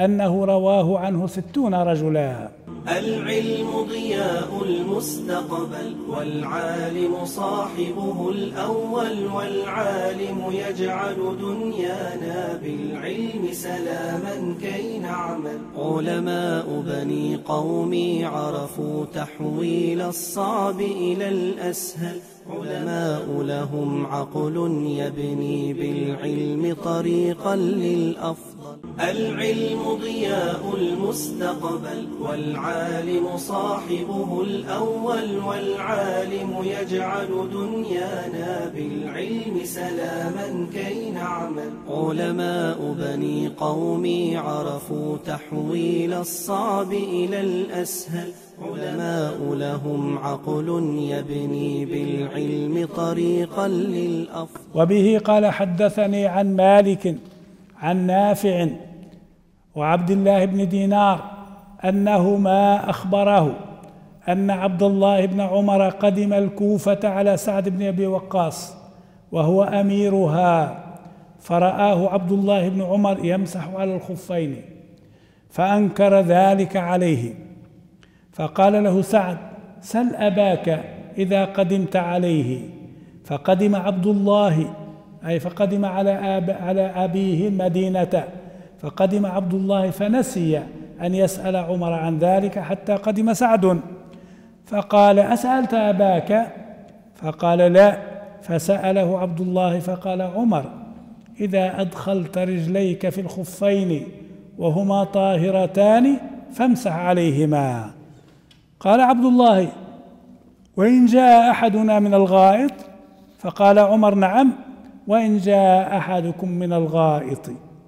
أنه رواه عنه 60 رجلا. العلم ضياء المستقبل والعالم صاحبه الأول، والعالم يجعل دنيانا بالعلم سلاما كي نعمل. علماء بني قومي عرفوا تحويل الصعب إلى الأسهل، علماء لهم عقل يبني بالعلم طريقا للأفضل. العلم ضياء المستقبل والعالم صاحبه الأول، والعالم يجعل دنيانا بالعلم سلاما كي نعمل. علماء بني قومي عرفوا تحويل الصعب إلى الأسهل، علماء لهم عقل يبني بالعلم طريقا للأفضل. وبه قال حدثني عن مالك عن نافع وعبد الله بن دينار أنهما أخبره أن عبد الله بن عمر قدم الكوفة على سعد بن أبي وقاص وهو أميرها، فرآه عبد الله بن عمر يمسح على الخفين فأنكر ذلك عليه، فقال له سعد: سل أباك إذا قدمت عليه. فقدم عبد الله، أي فقدم على أبيه المدينة، فقدم عبد الله فنسي أن يسأل عمر عن ذلك حتى قدم سعد، فقال: أسألت أباك؟ فقال: لا. فسأله عبد الله فقال عمر: إذا أدخلت رجليك في الخفين وهما طاهرتان فامسح عليهما. قال عبد الله: وإن جاء أحدنا من الغائط؟ فقال عمر: نعم، وإن جاء أحدكم من الغائط.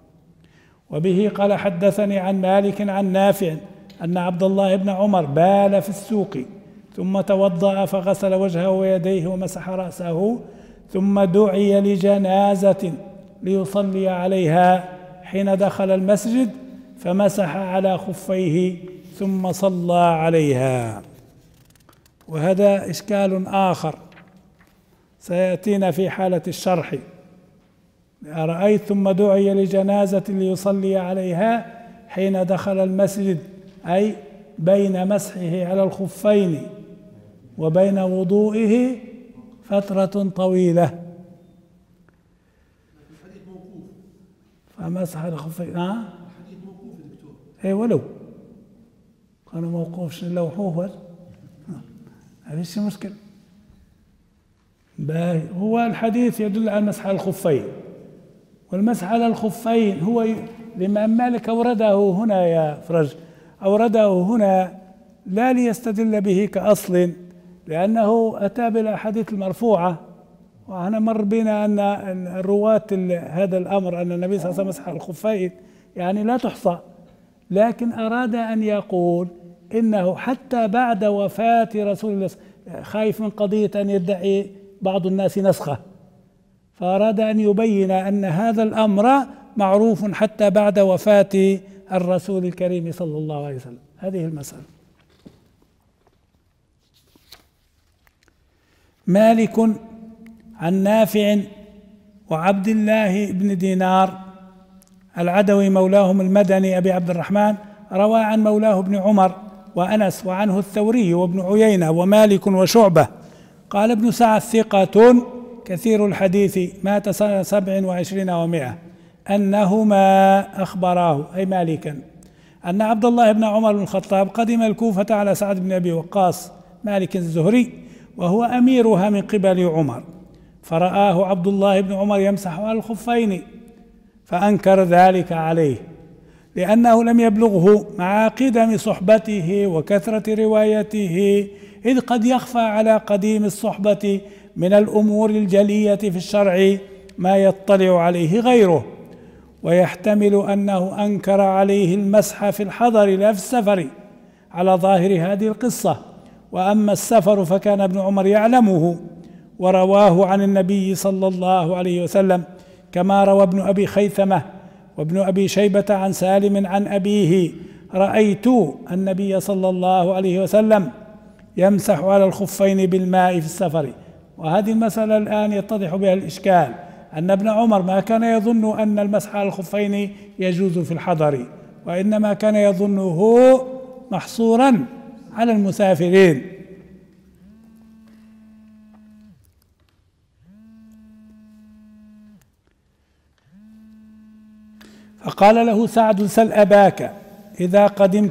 وبه قال حدثني عن مالك عن نافع أن عبد الله بن عمر بال في السوق ثم توضأ فغسل وجهه ويديه ومسح رأسه، ثم دعي لجنازة ليصلي عليها حين دخل المسجد فمسح على خفيه ثم صلى عليها. وهذا إشكال آخر سيأتينا في حالة الشرح. أرأيت ثم دعي لجنازة ليصلي عليها حين دخل المسجد، أي بين مسحه على الخفين وبين وضوئه فترة طويلة. الحديث موقوف. فمسح الخفين. الحديث موقوف يا دكتور. اي ولو كان موقوف شنو لوحوه ما فيش مشكلة. هو الحديث يدل على المسح على الخفين، والمسح على الخفين هو الإمام مالك أورده هنا يا فرج، أورده هنا لا ليستدل به كأصل، لأنه أتى بالأحاديث المرفوعة، وأنا مر بنا أن الرواة هذا الأمر أن النبي صلى الله عليه وسلم مسح الخفين يعني لا تحصى، لكن أراد أن يقول إنه حتى بعد وفاة رسول الله، خايف من قضية أن يدعي بعض الناس نسخه، فأراد أن يبين أن هذا الأمر معروف حتى بعد وفاة الرسول الكريم صلى الله عليه وسلم. هذه المسألة. مالك عن نافع وعبد الله بن دينار العدوي مولاهم المدني أبي عبد الرحمن روى عن مولاه ابن عمر وأنس وعنه الثوري وابن عيينة ومالك وشعبة. قال ابن سعد ثقة كثير الحديث مات سنة 27 و100 أنهما أخبراه أي مالكا أن عبد الله بن عمر بن الخطاب قدم الكوفة على سعد بن أبي وقاص مالك الزهري وهو أميرها من قبل عمر، فرآه عبد الله بن عمر يمسح على الخفين فأنكر ذلك عليه لأنه لم يبلغه مع قدم صحبته وكثرة روايته، إذ قد يخفى على قديم الصحبة من الأمور الجلية في الشرع ما يطلع عليه غيره، ويحتمل أنه أنكر عليه المسح في الحضر لا في السفر على ظاهر هذه القصة. وأما السفر فكان ابن عمر يعلمه ورواه عن النبي صلى الله عليه وسلم، كما روى ابن أبي خيثمة وابن أبي شيبة عن سالم عن أبيه: رأيت النبي صلى الله عليه وسلم يمسح على الخفين بالماء في السفر. وهذه المسألة الآن يتضح بها الإشكال، أن ابن عمر ما كان يظن أن المسح على الخفين يجوز في الحضر، وإنما كان يظنه محصورا على المسافرين. فقال له سعد: سل أباك إذا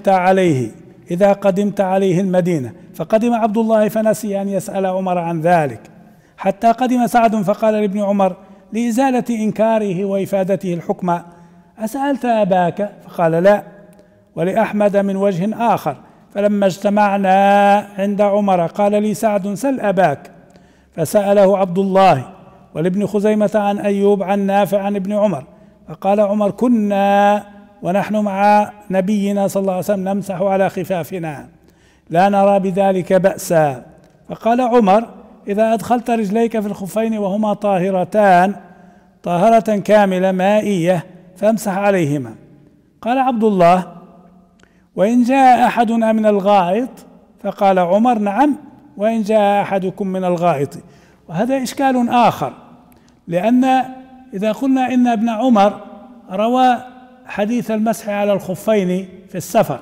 قدمت عليه المدينة. فقدم عبد الله فنسي أن يسأل عمر عن ذلك، حتى قدم سعد فقال لابن عمر لإزالة إنكاره وإفادته الحكم: أسألت أباك؟ فقال: لا. ولأحمد من وجه آخر: فلما اجتمعنا عند عمر قال لي سعد: سل أباك. فسأله عبد الله. ولابن خزيمة عن أيوب عن نافع عن ابن عمر. فقال عمر: كنا ونحن مع نبينا صلى الله عليه وسلم نمسح على خفافنا لا نرى بذلك بأسا. فقال عمر: إذا أدخلت رجليك في الخفين وهما طاهرتان طاهرة كاملة مائية فامسح عليهما. قال عبد الله: وإن جاء أحدنا من الغائط؟ فقال عمر: نعم، وإن جاء أحدكم من الغائط. وهذا إشكال آخر، لأن إذا قلنا إن ابن عمر روى حديث المسح على الخفين في السفر،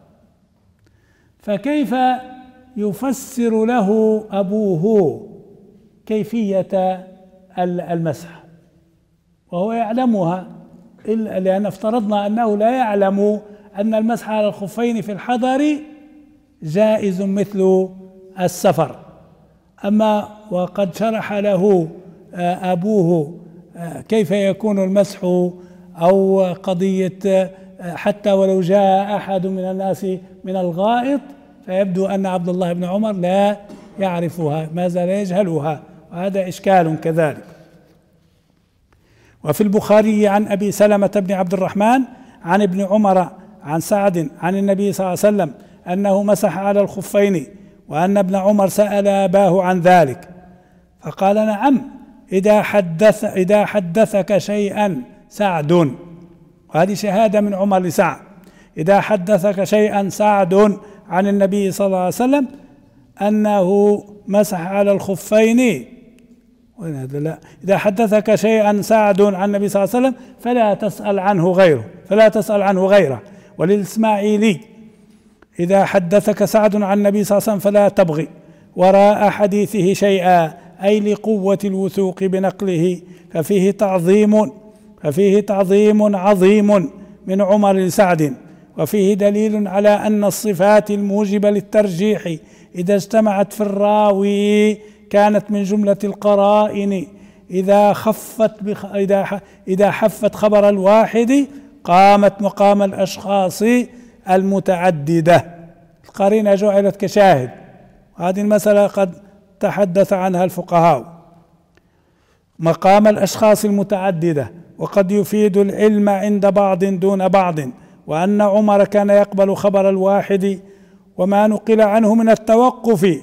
فكيف يفسر له أبوه كيفية المسح وهو يعلمها؟ لأن افترضنا أنه لا يعلم أن المسح على الخفين في الحضر جائز مثل السفر. أما وقد شرح له أبوه كيف يكون المسح، أو قضية حتى ولو جاء أحد من الناس من الغائط، فيبدو أن عبد الله بن عمر لا يعرفها، ما زال يجهلها، وهذا إشكال كذلك. وفي البخاري عن أبي سلمة بن عبد الرحمن عن ابن عمر عن سعد عن النبي صلى الله عليه وسلم أنه مسح على الخفين، وأن ابن عمر سأل أباه عن ذلك فقال: نعم، إذا حدثك شيئا سعد. وهذه شهادة من عمر لسعد: إذا حدثك شيئا سعد عن النبي صلى الله عليه وسلم أنه مسح على الخفين، إذا حدثك شيئا سعد عن النبي صلى الله عليه وسلم فلا تسأل عنه غيره. وللإسماعيلي: إذا حدثك سعد عن النبي صلى الله عليه وسلم فلا تبغي وراء حديثه شيئا، أي لقوة الوثوق بنقله. ففيه تعظيم عظيم من عمر لسعد، وفيه دليل على أن الصفات الموجبة للترجيح إذا اجتمعت في الراوي كانت من جملة القرائن إذا حفت خبر الواحد قامت مقام الأشخاص المتعددة. القرينة جعلت كشاهد، وهذه المسألة قد تحدث عنها الفقهاء. مقام الأشخاص المتعددة، وقد يفيد العلم عند بعض دون بعض، وأن عمر كان يقبل خبر الواحد، وما نقل عنه من التوقف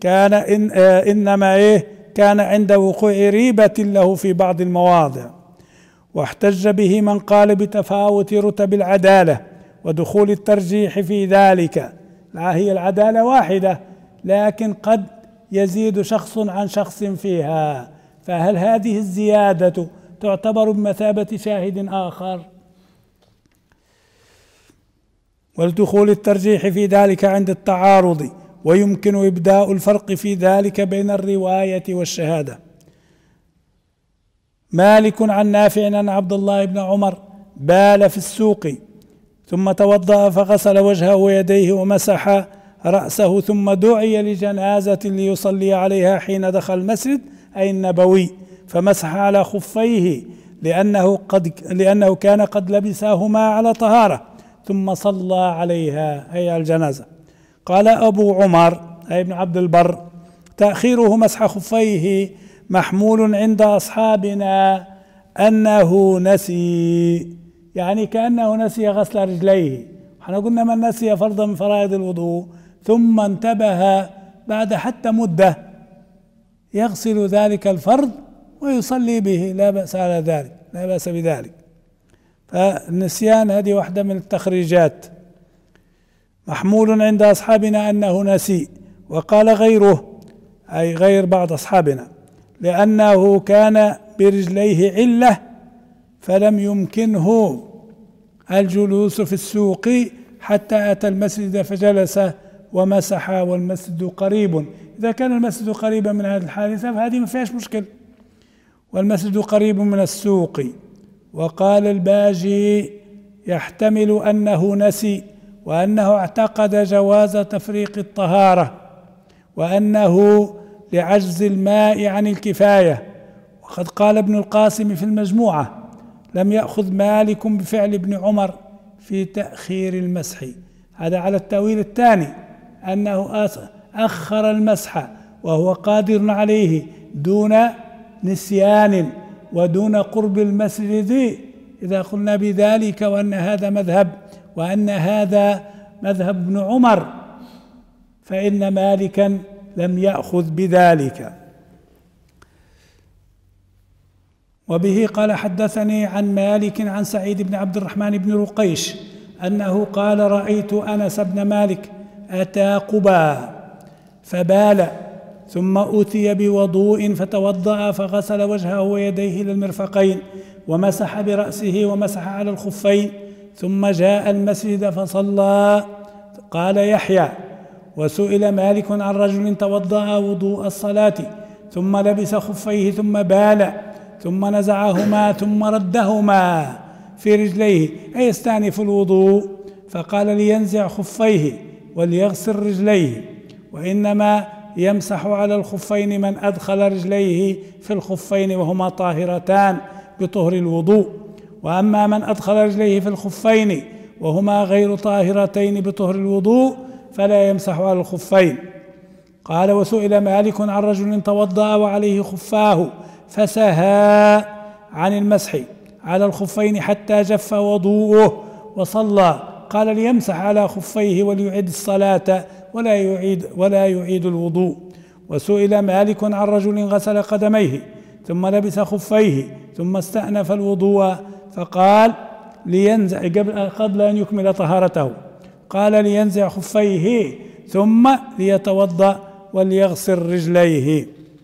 كان عند وقوع ريبة له في بعض المواضع. واحتج به من قال بتفاوت رتب العدالة ودخول الترجيح في ذلك. لا، هي العدالة واحدة، لكن قد يزيد شخص عن شخص فيها، فهل هذه الزيادة تعتبر بمثابة شاهد آخر؟ ولدخول الترجيح في ذلك عند التعارض، ويمكن إبداء الفرق في ذلك بين الرواية والشهادة. مالك عن نافع أن عبد الله بن عمر بال في السوق ثم توضأ فغسل وجهه ويديه ومسح رأسه، ثم دعي لجنازة ليصلي عليها حين دخل المسجد أي النبوي، فمسح على خفيه لأنه كان قد لبساهما على طهارة، ثم صلى عليها أي على الجنازة. قال أبو عمر أي ابن عبد البر: تأخيره مسح خفيه محمول عند أصحابنا أنه نسي، يعني كأنه نسي غسل رجليه. احنا قلنا من نسي فرضا من فرائض الوضوء ثم انتبه بعد حتى مدة يغسل ذلك الفرض ويصلي به، لا بأس على ذلك، لا بأس بذلك. فالنسيان هذه واحدة من التخريجات. محمول عند أصحابنا أنه نسي. وقال غيره أي غير بعض أصحابنا لأنه كان برجليه علة فلم يمكنه الجلوس في السوق حتى أتى المسجد فجلس ومسح والمسجد قريب. إذا كان المسجد قريبا من هذه الحادثة فهذه ما فيهاش مشكل، والمسجد قريب من السوق. وقال الباجي يحتمل أنه نسي، وأنه اعتقد جواز تفريق الطهارة، وأنه لعجز الماء عن الكفاية. وقد قال ابن القاسم في المجموعة: لم يأخذ مالك بفعل ابن عمر في تأخير المسح. هذا على التأويل الثاني، أنه أخر المسح وهو قادر عليه دون نسيان ودون قرب المسجد. إذا قلنا بذلك وأن هذا مذهب ابن عمر، فإن مالكا لم يأخذ بذلك. وبه قال حدثني عن مالك عن سعيد بن عبد الرحمن بن رقيش أنه قال: رأيت أنس بن مالك أتى قباء فبال، ثم أتي بوضوء فتوضأ فغسل وجهه ويديه إلى المرفقين ومسح برأسه ومسح على الخفين، ثم جاء المسجد فصلى. قال يحيى: وسئل مالك عن رجل توضأ وضوء الصلاة ثم لبس خفيه ثم بال ثم نزعهما ثم ردهما في رجليه أي يستأنف الوضوء، فقال: لينزع خفيه وليغسل رجليه، وإنما يمسح على الخفين من أدخل رجليه في الخفين وهما طاهرتان بطهر الوضوء، وأما من أدخل رجليه في الخفين وهما غير طاهرتين بطهر الوضوء فلا يمسح على الخفين. قال: وسئل مالك عن رجل توضأ وعليه خفاه فسهى عن المسح على الخفين حتى جف وضوءه وصلى، قال: ليمسح على خفيه وليعيد الصلاة ولا يعيد الوضوء. وسئل مالك عن رجل غسل قدميه ثم لبس خفيه ثم استأنف الوضوء، فقال: لينزع قبل أن يكمل طهارته، قال: لينزع خفيه ثم ليتوضأ وليغسل رجليه.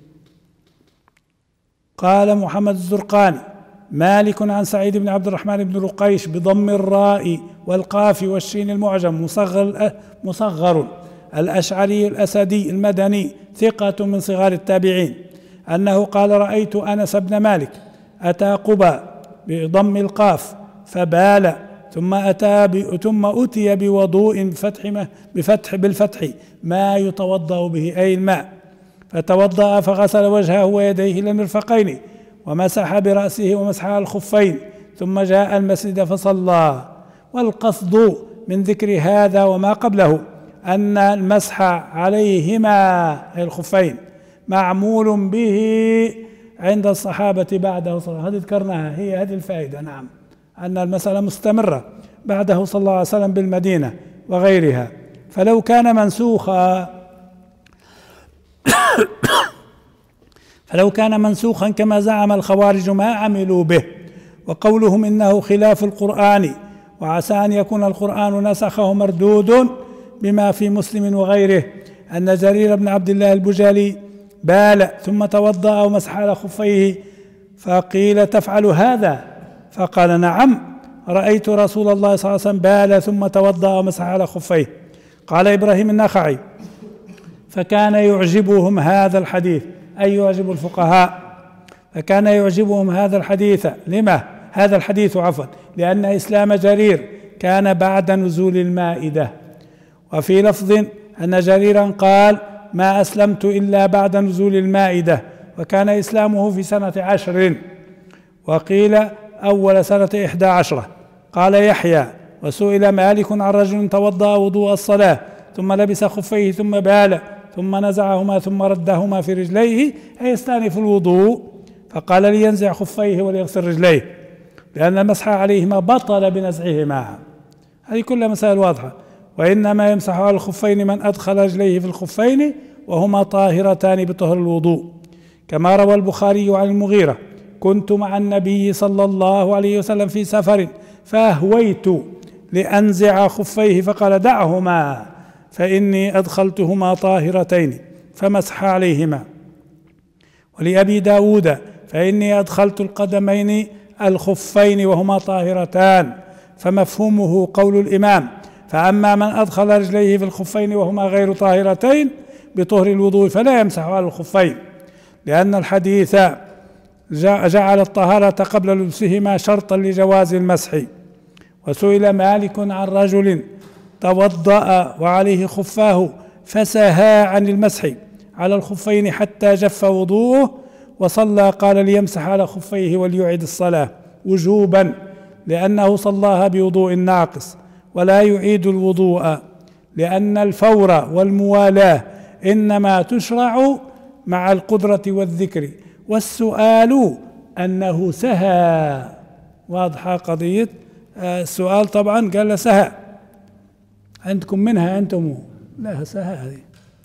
قال محمد الزرقاني: مالك عن سعيد بن عبد الرحمن بن رقيش بضم الراء والقاف والشين المعجم مصغر الأشعري الأسدي المدني ثقة من صغار التابعين، أنه قال: رأيت أنس بن مالك أتى قباء بضم القاف فبال، ثم أتي بوضوء بالفتح ما يتوضأ به أي الماء، فتوضأ فغسل وجهه ويديه إلى المرفقين ومسح برأسه ومسح على الخفين، ثم جاء المسجد فصلى. والقصد من ذكر هذا وما قبله أن المسح عليهما الخفين معمول به عند الصحابة بعده صلى الله عليه وسلم. هذه ذكرناها، هي هذه الفائدة، نعم، أن المسألة مستمرة بعده صلى الله عليه وسلم بالمدينة وغيرها. فلو كان منسوخا كما زعم الخوارج ما عملوا به. وقولهم إنه خلاف القرآن وعسى أن يكون القرآن نسخه مردود بما في مسلم وغيره، أن جرير بن عبد الله البجالي بال ثم توضأ ومسح على خفيه، فقيل: تفعل هذا؟ فقال: نعم، رأيت رسول الله صلى الله عليه وسلم بال ثم توضأ ومسح على خفيه. قال إبراهيم النخعي: فكان يعجبهم هذا الحديث، أي يعجب الفقهاء، فكان يعجبهم هذا الحديث. لما؟ هذا الحديث لأن إسلام جرير كان بعد نزول المائدة. وفي لفظ أن جريرا قال: ما أسلمت إلا بعد نزول المائدة، وكان إسلامه في سنة 10، وقيل أول سنة 11. قال يحيى: وسئل مالك عن رجل توضأ وضوء الصلاة ثم لبس خفيه ثم بال ثم نزعهما ثم ردهما في رجليه أي يستأنف الوضوء، فقال: لينزع خفيه وليغسل رجليه، لأن المسح عليهما بطل بنزعهما. هذه كلها مسائل واضحة. وإنما يمسح على الخفين من أدخل رجليه في الخفين وهما طاهرتان بطهر الوضوء، كما روى البخاري عن المغيرة: كنت مع النبي صلى الله عليه وسلم في سفر فأهويت لأنزع خفيه فقال: دعهما فإني أدخلتهما طاهرتين، فمسح عليهما. ولأبي داود: فإني أدخلت القدمين الخفين وهما طاهرتان، فمفهومه قول الإمام: فأما من أدخل رجليه في الخفين وهما غير طاهرتين بطهر الوضوء فلا يمسح على الخفين، لأن الحديث جعل الطهارة قبل لبسهما شرطا لجواز المسح. وسئل مالك عن رجل توضأ وعليه خفاه فسهى عن المسح على الخفين حتى جف وضوءه وصلى، قال: ليمسح على خفيه وليعيد الصلاة وجوبا، لأنه صلاها بوضوء ناقص، ولا يعيد الوضوء، لأن الفور والموالاة إنما تشرع مع القدرة والذكر، والسؤال أنه سهى. واضحة قضية السؤال؟ طبعا قال سهى، عندكم منها أنتم؟ لا، سهى هذه.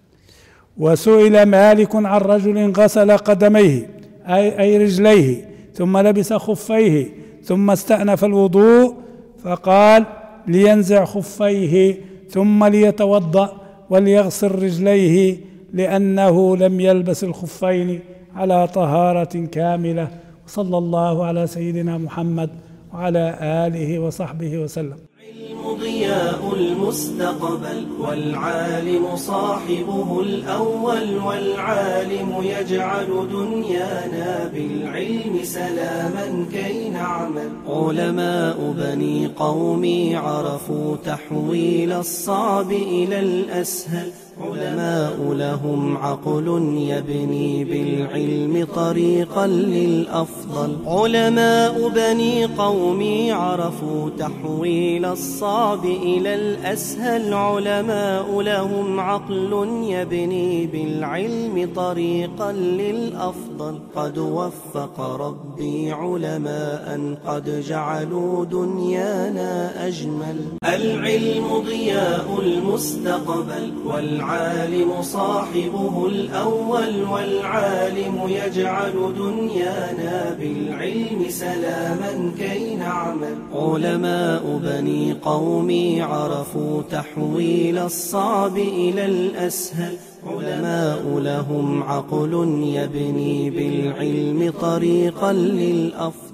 وسئل مالك عن رجل غسل قدميه أي رجليه ثم لبس خفيه ثم استأنف الوضوء، فقال: لينزع خفيه ثم ليتوضأ وليغسل رجليه، لأنه لم يلبس الخفين على طهارة كاملة. صلى الله على سيدنا محمد وعلى آله وصحبه وسلم. العلم ضياء المستقبل، والعالم صاحبه الأول، والعالم يجعل دنيانا بالعلم سلاما كي نعمل. علماء بني قومي عرفوا تحويل الصعب إلى الأسهل، علماء لهم عقل يبني بالعلم طريقا للأفضل. علماء بني قومي عرفوا تحويل الصعب إلى الأسهل، علماء لهم عقل يبني بالعلم طريقا للأفضل. قد وفق ربي علماء قد جعلوا دنيانا أجمل. العلم ضياء المستقبل، والعالم صاحبه الأول، والعالم يجعل دنيانا بالعلم سلاما كي نعمل. علماء بني قومي عرفوا تحويل الصعب إلى الأسهل، علماء لهم عقل يبني بالعلم طريقا للأفضل.